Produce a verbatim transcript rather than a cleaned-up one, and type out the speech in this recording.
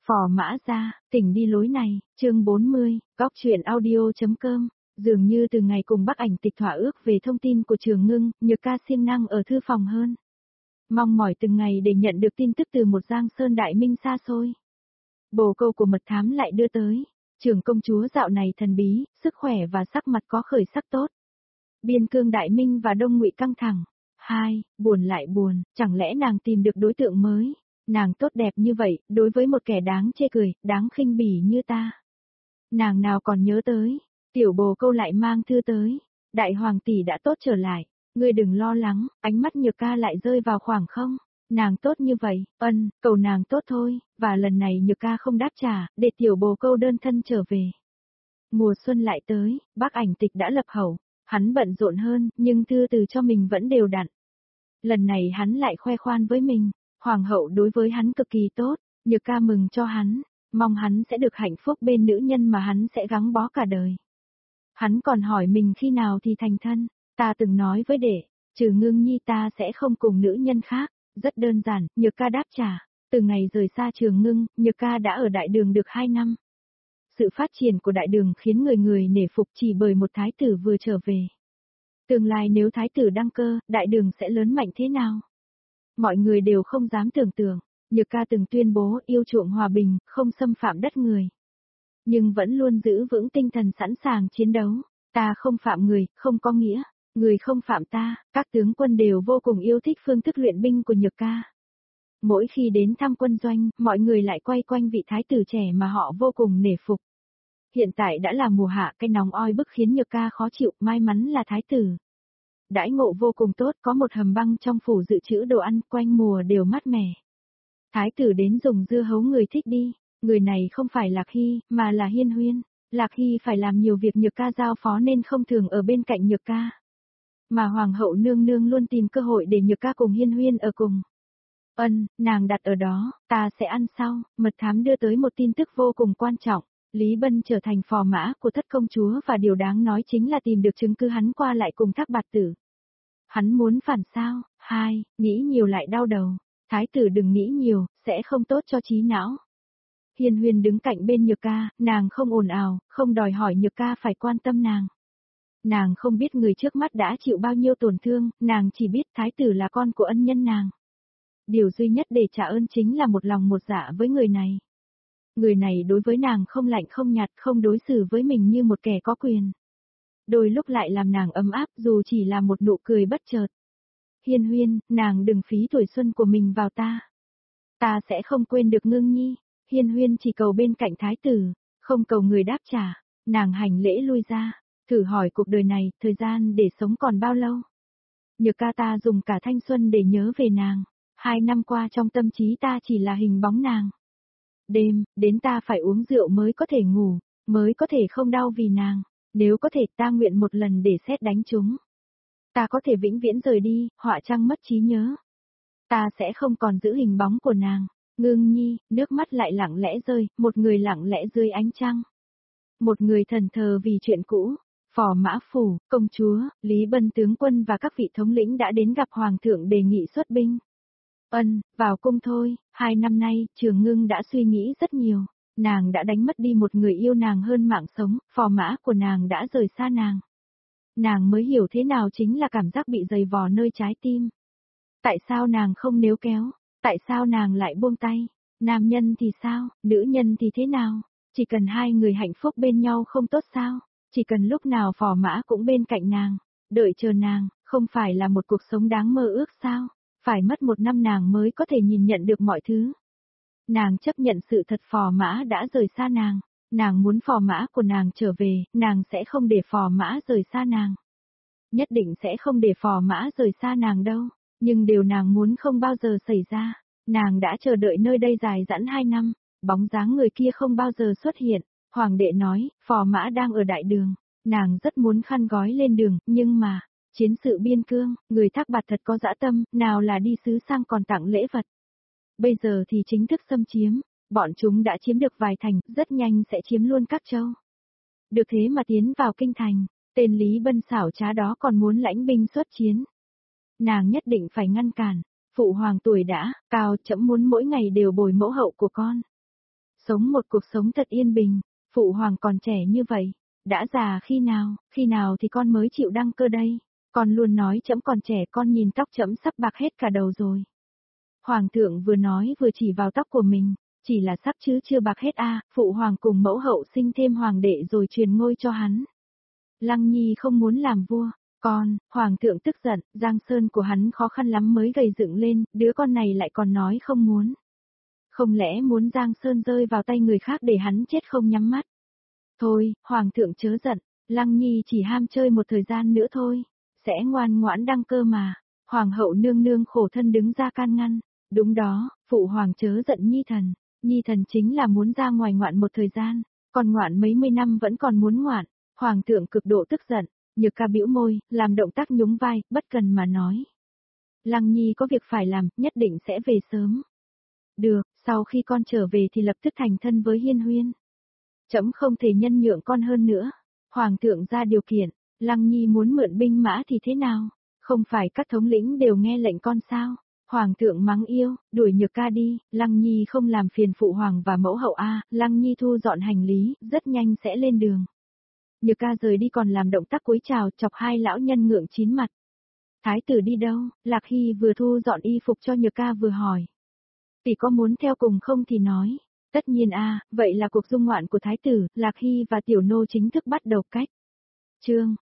Phò Mã Gia, tỉnh đi lối này, chương bốn mươi, góc truyện audio.com. Dường như từ ngày cùng Bắc Ảnh Tịch thỏa ước về thông tin của Trường Ngưng, Nhược Ca siêng năng ở thư phòng hơn. Mong mỏi từng ngày để nhận được tin tức từ một Giang Sơn đại minh xa xôi. Bồ câu của mật thám lại đưa tới. Trưởng công chúa dạo này thần bí, sức khỏe và sắc mặt có khởi sắc tốt. Biên cương đại minh và Đông Ngụy căng thẳng. Hai, buồn lại buồn, chẳng lẽ nàng tìm được đối tượng mới? Nàng tốt đẹp như vậy, đối với một kẻ đáng chê cười, đáng khinh bỉ như ta. Nàng nào còn nhớ tới, tiểu bồ câu lại mang thư tới. Đại hoàng tỷ đã tốt trở lại, ngươi đừng lo lắng, ánh mắt Nhược Ca lại rơi vào khoảng không. Nàng tốt như vậy, ân, cầu nàng tốt thôi, và lần này Nhược Ca không đáp trả, để tiểu bồ câu đơn thân trở về. Mùa xuân lại tới, Bắc Ảnh Tịch đã lập hậu, hắn bận rộn hơn, nhưng thư từ cho mình vẫn đều đặn. Lần này hắn lại khoe khoan với mình, hoàng hậu đối với hắn cực kỳ tốt, Nhược Ca mừng cho hắn, mong hắn sẽ được hạnh phúc bên nữ nhân mà hắn sẽ gắn bó cả đời. Hắn còn hỏi mình khi nào thì thành thân, ta từng nói với đệ, trừ Ngưng Nhi ta sẽ không cùng nữ nhân khác, rất đơn giản, Nhược Ca đáp trả, từ ngày rời xa Trường Ngưng, Nhược Ca đã ở đại đường được hai năm. Sự phát triển của đại đường khiến người người nể phục chỉ bởi một thái tử vừa trở về. Tương lai nếu thái tử đăng cơ, đại đường sẽ lớn mạnh thế nào? Mọi người đều không dám tưởng tượng, Nhược Ca từng tuyên bố yêu chuộng hòa bình, không xâm phạm đất người. Nhưng vẫn luôn giữ vững tinh thần sẵn sàng chiến đấu, ta không phạm người, không có nghĩa, người không phạm ta, các tướng quân đều vô cùng yêu thích phương thức luyện binh của Nhược Ca. Mỗi khi đến thăm quân doanh, mọi người lại quay quanh vị thái tử trẻ mà họ vô cùng nể phục. Hiện tại đã là mùa hạ, cái nóng oi bức khiến Nhược Ca khó chịu, may mắn là thái tử. Đãi ngộ vô cùng tốt, có một hầm băng trong phủ dự trữ đồ ăn, quanh mùa đều mát mẻ. Thái tử đến dùng dưa hấu người thích đi, người này không phải Lạc Hy, mà là Hiên Huyên. Lạc Hy phải làm nhiều việc Nhược Ca giao phó nên không thường ở bên cạnh Nhược Ca. Mà Hoàng hậu nương nương luôn tìm cơ hội để Nhược Ca cùng Hiên Huyên ở cùng. Ân, nàng đặt ở đó, ta sẽ ăn sau, mật thám đưa tới một tin tức vô cùng quan trọng. Lý Bân trở thành phò mã của thất công chúa và điều đáng nói chính là tìm được chứng cứ hắn qua lại cùng Thác Bạt Tử. Hắn muốn phản sao? Hai, nghĩ nhiều lại đau đầu. Thái tử đừng nghĩ nhiều, sẽ không tốt cho trí não. Hiên Huyên đứng cạnh bên Nhược Ca, nàng không ồn ào, không đòi hỏi Nhược Ca phải quan tâm nàng. Nàng không biết người trước mắt đã chịu bao nhiêu tổn thương, nàng chỉ biết thái tử là con của ân nhân nàng. Điều duy nhất để trả ơn chính là một lòng một dạ với người này. Người này đối với nàng không lạnh không nhạt, không đối xử với mình như một kẻ có quyền. Đôi lúc lại làm nàng ấm áp dù chỉ là một nụ cười bất chợt. Hiên Huyên, nàng đừng phí tuổi xuân của mình vào ta. Ta sẽ không quên được Ngưng Nhi. Hiên Huyên chỉ cầu bên cạnh thái tử, không cầu người đáp trả. Nàng hành lễ lui ra, thử hỏi cuộc đời này, thời gian để sống còn bao lâu? Nhược Ca ta dùng cả thanh xuân để nhớ về nàng. Hai năm qua trong tâm trí ta chỉ là hình bóng nàng. Đêm, đến ta phải uống rượu mới có thể ngủ, mới có thể không đau vì nàng. Nếu có thể ta nguyện một lần để sét đánh chúng. Ta có thể vĩnh viễn rời đi, họa trăng mất trí nhớ. Ta sẽ không còn giữ hình bóng của nàng. Ngưng Nhi, nước mắt lại lặng lẽ rơi, một người lặng lẽ dưới ánh trăng. Một người thần thờ vì chuyện cũ. Phò Mã Phủ, công chúa, Lý Bân tướng quân và các vị thống lĩnh đã đến gặp Hoàng thượng đề nghị xuất binh. Ân, vào cung thôi, hai năm nay, Trường Ngưng đã suy nghĩ rất nhiều. Nàng đã đánh mất đi một người yêu nàng hơn mạng sống, phò mã của nàng đã rời xa nàng. Nàng mới hiểu thế nào chính là cảm giác bị giày vò nơi trái tim. Tại sao nàng không níu kéo? Tại sao nàng lại buông tay? Nam nhân thì sao? Nữ nhân thì thế nào? Chỉ cần hai người hạnh phúc bên nhau không tốt sao? Chỉ cần lúc nào phò mã cũng bên cạnh nàng, đợi chờ nàng, không phải là một cuộc sống đáng mơ ước sao? Phải mất một năm nàng mới có thể nhìn nhận được mọi thứ. Nàng chấp nhận sự thật phò mã đã rời xa nàng. Nàng muốn phò mã của nàng trở về, nàng sẽ không để phò mã rời xa nàng. Nhất định sẽ không để phò mã rời xa nàng đâu. Nhưng điều nàng muốn không bao giờ xảy ra. Nàng đã chờ đợi nơi đây dài dẵn hai năm. Bóng dáng người kia không bao giờ xuất hiện. Hoàng đệ nói, phò mã đang ở đại đường. Nàng rất muốn khăn gói lên đường, nhưng mà, chiến sự biên cương, người Thác Bạt thật có dã tâm, nào là đi sứ sang còn tặng lễ vật. Bây giờ thì chính thức xâm chiếm, bọn chúng đã chiếm được vài thành, rất nhanh sẽ chiếm luôn các châu. Được thế mà tiến vào kinh thành, tên Lý Bân xảo trá đó còn muốn lãnh binh xuất chiến. Nàng nhất định phải ngăn cản, phụ hoàng tuổi đã cao, chậm muốn mỗi ngày đều bồi mẫu hậu của con. sống một cuộc sống thật yên bình, phụ hoàng còn trẻ như vậy, đã già khi nào, khi nào thì con mới chịu đăng cơ đây, con luôn nói trẫm còn trẻ, con nhìn tóc trẫm sắp bạc hết cả đầu rồi. Hoàng thượng vừa nói vừa chỉ vào tóc của mình, chỉ là sắp chứ chưa bạc hết a, phụ hoàng cùng mẫu hậu sinh thêm hoàng đệ rồi truyền ngôi cho hắn. Lăng Nhi không muốn làm vua, con, hoàng thượng tức giận, Giang Sơn của hắn khó khăn lắm mới gầy dựng lên, đứa con này lại còn nói không muốn. Không lẽ muốn Giang Sơn rơi vào tay người khác để hắn chết không nhắm mắt? Thôi, hoàng thượng chớ giận, Lăng Nhi chỉ ham chơi một thời gian nữa thôi, sẽ ngoan ngoãn đăng cơ mà. Hoàng hậu nương nương khổ thân đứng ra can ngăn, đúng đó, phụ hoàng chớ giận Nhi thần, Nhi thần chính là muốn ra ngoài ngoạn một thời gian, còn ngoạn mấy mươi năm vẫn còn muốn ngoạn. Hoàng thượng cực độ tức giận, Nhược Ca bĩu môi, làm động tác nhún vai, bất cần mà nói. Lăng Nhi có việc phải làm, nhất định sẽ về sớm. Được, sau khi con trở về thì lập tức thành thân với Hiên Huyên. Trẫm không thể nhân nhượng con hơn nữa. Hoàng thượng ra điều kiện, Lăng Nhi muốn mượn binh mã thì thế nào? Không phải các thống lĩnh đều nghe lệnh con sao? Hoàng thượng mắng yêu, đuổi Nhược Ca đi, Lăng Nhi không làm phiền phụ hoàng và mẫu hậu a. Lăng Nhi thu dọn hành lý, rất nhanh sẽ lên đường. Nhược Ca rời đi còn làm động tác cúi chào, chọc hai lão nhân ngượng chín mặt. Thái tử đi đâu? Lạc Hy vừa thu dọn y phục cho Nhược Ca vừa hỏi. Tỷ có muốn theo cùng không thì nói. Tất nhiên a, vậy là cuộc dung ngoạn của thái tử, Lạc Hy và tiểu nô chính thức bắt đầu cách. Chương